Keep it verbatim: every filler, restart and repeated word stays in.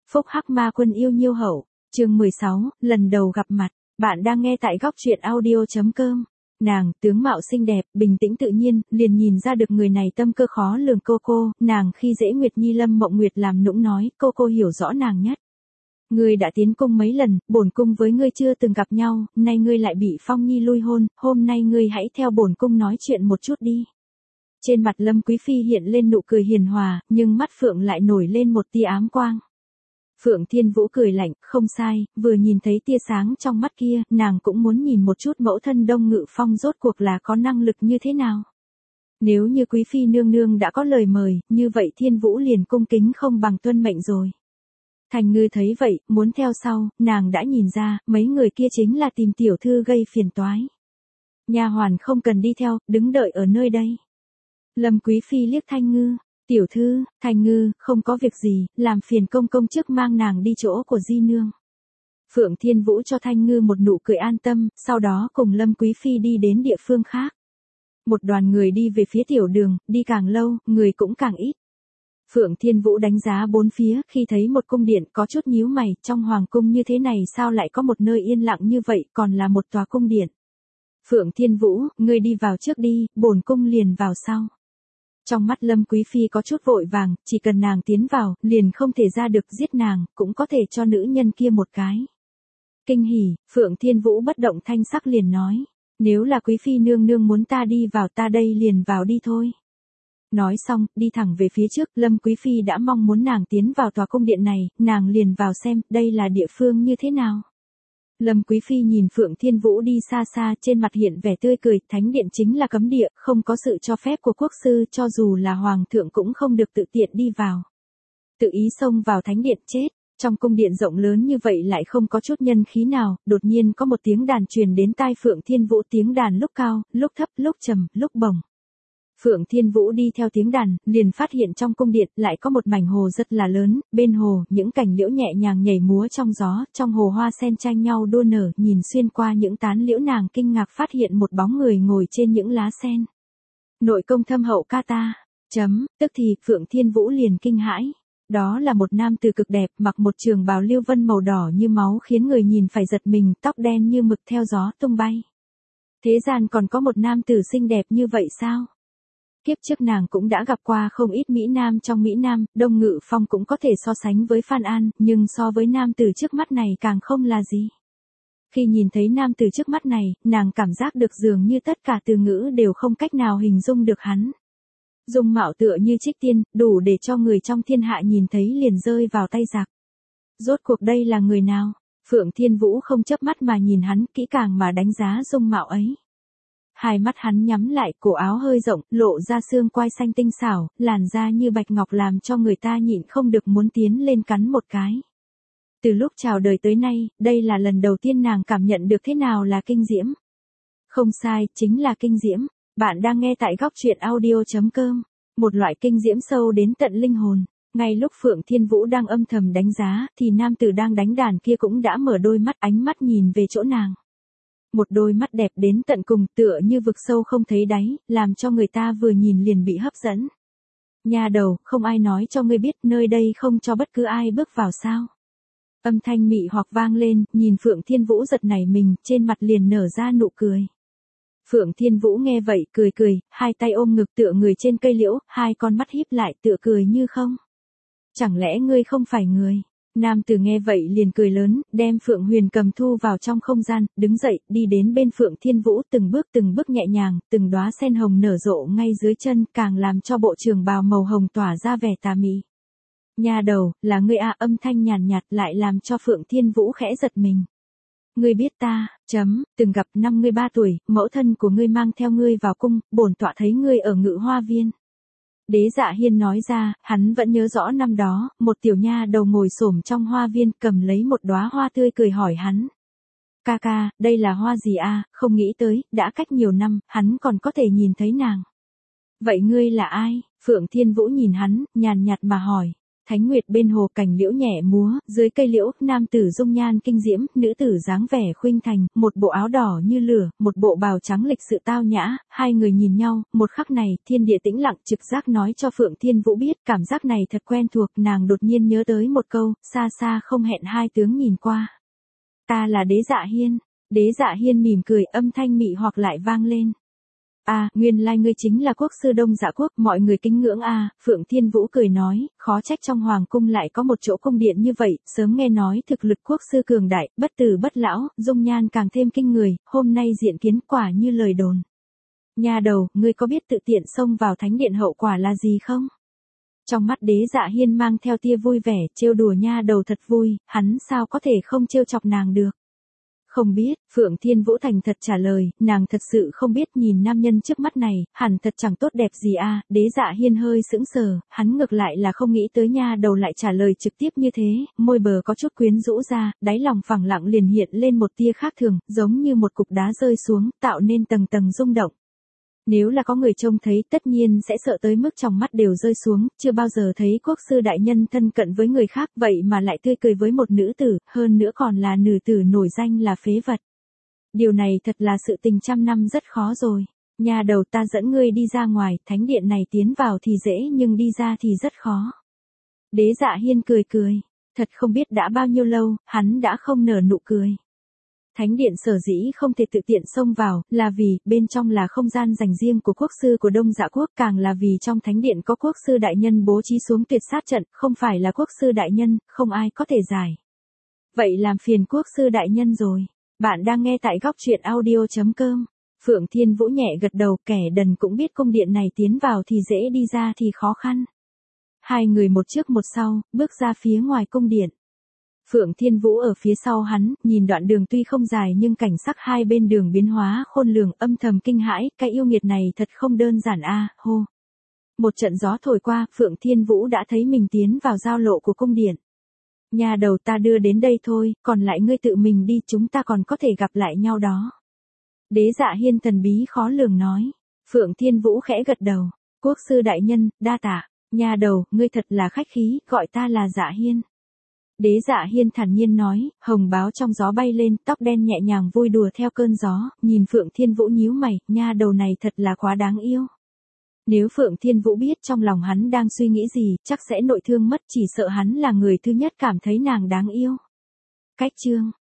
Phúc Hắc Ma Quân yêu nhiêu hậu, chương mười sáu, lần đầu gặp mặt, bạn đang nghe tại góc truyện audio.com. Nàng, tướng mạo xinh đẹp, bình tĩnh tự nhiên, liền nhìn ra được người này tâm cơ khó lường. Cô cô, nàng khi dễ Nguyệt Nhi Lâm Mộng Nguyệt làm nũng nói, cô cô hiểu rõ nàng nhất. Ngươi đã tiến cung mấy lần, bổn cung với ngươi chưa từng gặp nhau, nay ngươi lại bị Phong Nhi lui hôn, hôm nay ngươi hãy theo bổn cung nói chuyện một chút đi. Trên mặt Lâm Quý Phi hiện lên nụ cười hiền hòa, nhưng mắt Phượng lại nổi lên một tia ám quang. Phượng Thiên Vũ cười lạnh, không sai, vừa nhìn thấy tia sáng trong mắt kia, nàng cũng muốn nhìn một chút mẫu thân Đông Ngự Phong rốt cuộc là có năng lực như thế nào. Nếu như Quý Phi nương nương đã có lời mời, như vậy Thiên Vũ liền cung kính không bằng tuân mệnh rồi. Thành Ngư thấy vậy, muốn theo sau, nàng đã nhìn ra, mấy người kia chính là tìm tiểu thư gây phiền toái. Nha hoàn không cần đi theo, đứng đợi ở nơi đây. Lâm Quý Phi liếc Thanh Ngư. Tiểu thư, Thanh Ngư, không có việc gì, làm phiền công công trước mang nàng đi chỗ của di nương. Phượng Thiên Vũ cho Thanh Ngư một nụ cười an tâm, sau đó cùng Lâm Quý Phi đi đến địa phương khác. Một đoàn người đi về phía tiểu đường, đi càng lâu, người cũng càng ít. Phượng Thiên Vũ đánh giá bốn phía, khi thấy một cung điện có chút nhíu mày, trong hoàng cung như thế này sao lại có một nơi yên lặng như vậy, còn là một tòa cung điện. Phượng Thiên Vũ, ngươi đi vào trước đi, bổn cung liền vào sau. Trong mắt Lâm Quý Phi có chút vội vàng, chỉ cần nàng tiến vào, liền không thể ra được, giết nàng, cũng có thể cho nữ nhân kia một cái. Kinh hỉ, Phượng Thiên Vũ bất động thanh sắc liền nói, nếu là Quý Phi nương nương muốn ta đi vào ta đây liền vào đi thôi. Nói xong, đi thẳng về phía trước, Lâm Quý Phi đã mong muốn nàng tiến vào tòa cung điện này, nàng liền vào xem, đây là địa phương như thế nào. Lâm Quý Phi nhìn Phượng Thiên Vũ đi xa xa, trên mặt hiện vẻ tươi cười, thánh điện chính là cấm địa, không có sự cho phép của quốc sư, cho dù là hoàng thượng cũng không được tự tiện đi vào. Tự ý xông vào thánh điện chết, trong cung điện rộng lớn như vậy lại không có chút nhân khí nào, đột nhiên có một tiếng đàn truyền đến tai Phượng Thiên Vũ, tiếng đàn lúc cao, lúc thấp, lúc trầm, lúc bổng. Phượng Thiên Vũ đi theo tiếng đàn, liền phát hiện trong cung điện lại có một mảnh hồ rất là lớn, bên hồ, những cành liễu nhẹ nhàng nhảy múa trong gió, trong hồ hoa sen tranh nhau đua nở, nhìn xuyên qua những tán liễu nàng kinh ngạc phát hiện một bóng người ngồi trên những lá sen. Nội công thâm hậu ca ta, chấm, tức thì Phượng Thiên Vũ liền kinh hãi. Đó là một nam tử cực đẹp, mặc một trường bào liêu vân màu đỏ như máu khiến người nhìn phải giật mình, tóc đen như mực theo gió tung bay. Thế gian còn có một nam tử xinh đẹp như vậy sao? Kiếp trước nàng cũng đã gặp qua không ít Mỹ Nam trong Mỹ Nam, Đông Ngự Phong cũng có thể so sánh với Phan An, nhưng so với nam tử trước mắt này càng không là gì. Khi nhìn thấy nam tử trước mắt này, nàng cảm giác được dường như tất cả từ ngữ đều không cách nào hình dung được hắn. Dung mạo tựa như trích tiên, đủ để cho người trong thiên hạ nhìn thấy liền rơi vào tay giặc. Rốt cuộc đây là người nào? Phượng Thiên Vũ không chớp mắt mà nhìn hắn, kỹ càng mà đánh giá dung mạo ấy. Hai mắt hắn nhắm lại, cổ áo hơi rộng, lộ ra xương quai xanh tinh xảo, làn da như bạch ngọc làm cho người ta nhịn không được muốn tiến lên cắn một cái. Từ lúc chào đời tới nay, đây là lần đầu tiên nàng cảm nhận được thế nào là kinh diễm. Không sai, chính là kinh diễm. Bạn đang nghe tại góc truyện audio.com. Một loại kinh diễm sâu đến tận linh hồn. Ngay lúc Phượng Thiên Vũ đang âm thầm đánh giá, thì nam tử đang đánh đàn kia cũng đã mở đôi mắt, ánh mắt nhìn về chỗ nàng. Một đôi mắt đẹp đến tận cùng, tựa như vực sâu không thấy đáy, làm cho người ta vừa nhìn liền bị hấp dẫn. Nha đầu, không ai nói cho ngươi biết nơi đây không cho bất cứ ai bước vào sao? Âm thanh mị hoặc vang lên, nhìn Phượng Thiên Vũ giật nảy mình, trên mặt liền nở ra nụ cười. Phượng Thiên Vũ nghe vậy, cười cười, hai tay ôm ngực tựa người trên cây liễu, hai con mắt híp lại tựa cười như không. Chẳng lẽ ngươi không phải người? Nam tử nghe vậy liền cười lớn, đem Phượng Huyền cầm thu vào trong không gian, đứng dậy, đi đến bên Phượng Thiên Vũ, từng bước từng bước nhẹ nhàng, từng đóa sen hồng nở rộ ngay dưới chân, càng làm cho bộ trường bào màu hồng tỏa ra vẻ tà mị. Nha đầu, là ngươi à? Âm thanh nhàn nhạt lại làm cho Phượng Thiên Vũ khẽ giật mình. Ngươi biết ta, chấm, từng gặp năm ngươi ba tuổi, mẫu thân của ngươi mang theo ngươi vào cung, bổn tọa thấy ngươi ở Ngự Hoa Viên. Đế Dạ Hiên nói ra, hắn vẫn nhớ rõ năm đó, một tiểu nha đầu ngồi xổm trong hoa viên, cầm lấy một đóa hoa tươi cười hỏi hắn. Ca ca, đây là hoa gì a? Không nghĩ tới, đã cách nhiều năm, hắn còn có thể nhìn thấy nàng. Vậy ngươi là ai? Phượng Thiên Vũ nhìn hắn, nhàn nhạt mà hỏi. thánh nguyệt bên hồ, cành liễu nhẹ múa, dưới cây liễu, nam tử dung nhan kinh diễm, nữ tử dáng vẻ khuynh thành, một bộ áo đỏ như lửa, một bộ bào trắng lịch sự tao nhã, hai người nhìn nhau, một khắc này, thiên địa tĩnh lặng, trực giác nói cho Phượng Thiên Vũ biết, cảm giác này thật quen thuộc, nàng đột nhiên nhớ tới một câu, xa xa không hẹn hai tướng nhìn qua. Ta là Đế Dạ Hiên. Đế Dạ Hiên mỉm cười, âm thanh mị hoặc lại vang lên. À, nguyên lai ngươi chính là quốc sư Đông Dạ Quốc, mọi người kính ngưỡng a. À, Phượng Thiên Vũ cười nói, khó trách trong hoàng cung lại có một chỗ cung điện như vậy, sớm nghe nói thực lực quốc sư cường đại, bất tử bất lão, dung nhan càng thêm kinh người, hôm nay diện kiến quả như lời đồn. Nha đầu, ngươi có biết tự tiện xông vào thánh điện hậu quả là gì không? Trong mắt Đế Dạ Hiên mang theo tia vui vẻ, trêu đùa nha đầu thật vui, hắn sao có thể không trêu chọc nàng được. Không biết, Phượng Thiên Vũ thành thật trả lời, nàng thật sự không biết, nhìn nam nhân trước mắt này, hẳn thật chẳng tốt đẹp gì a. À. Đế Dạ Hiên hơi sững sờ, hắn ngược lại là không nghĩ tới nha đầu lại trả lời trực tiếp như thế, môi bờ có chút quyến rũ ra, đáy lòng phẳng lặng liền hiện lên một tia khác thường, giống như một cục đá rơi xuống, tạo nên tầng tầng rung động. Nếu là có người trông thấy tất nhiên sẽ sợ tới mức trong mắt đều rơi xuống, chưa bao giờ thấy quốc sư đại nhân thân cận với người khác vậy mà lại tươi cười với một nữ tử, hơn nữa còn là nữ tử nổi danh là phế vật. Điều này thật là sự tình trăm năm rất khó rồi. Nhà đầu, ta dẫn ngươi đi ra ngoài, thánh điện này tiến vào thì dễ nhưng đi ra thì rất khó. Đế Dạ Hiên cười cười, thật không biết đã bao nhiêu lâu, hắn đã không nở nụ cười. Thánh điện sở dĩ không thể tự tiện xông vào, là vì, bên trong là không gian dành riêng của quốc sư của Đông Dạ Quốc, càng là vì trong thánh điện có quốc sư đại nhân bố trí xuống tuyệt sát trận, không phải là quốc sư đại nhân, không ai có thể giải. Vậy làm phiền quốc sư đại nhân rồi. Bạn đang nghe tại góc truyện audio chấm com. Phượng Thiên Vũ nhẹ gật đầu, kẻ đần cũng biết cung điện này tiến vào thì dễ đi ra thì khó khăn. Hai người một trước một sau, bước ra phía ngoài cung điện. Phượng Thiên Vũ ở phía sau hắn, nhìn đoạn đường tuy không dài nhưng cảnh sắc hai bên đường biến hóa khôn lường, âm thầm kinh hãi, cái yêu nghiệt này thật không đơn giản a. À, hô. Một trận gió thổi qua, Phượng Thiên Vũ đã thấy mình tiến vào giao lộ của cung điện. Nhà đầu, ta đưa đến đây thôi, còn lại ngươi tự mình đi, chúng ta còn có thể gặp lại nhau đó. Đế Dạ Hiên thần bí khó lường nói. Phượng Thiên Vũ khẽ gật đầu. Quốc sư đại nhân, đa tạ. Nhà đầu, ngươi thật là khách khí, gọi ta là Dạ Hiên. Đế Dạ Hiên thản nhiên nói, hồng báo trong gió bay lên, tóc đen nhẹ nhàng vui đùa theo cơn gió, nhìn Phượng Thiên Vũ nhíu mày, nha đầu này thật là quá đáng yêu. Nếu Phượng Thiên Vũ biết trong lòng hắn đang suy nghĩ gì, chắc sẽ nội thương mất, chỉ sợ hắn là người thứ nhất cảm thấy nàng đáng yêu. Cách chương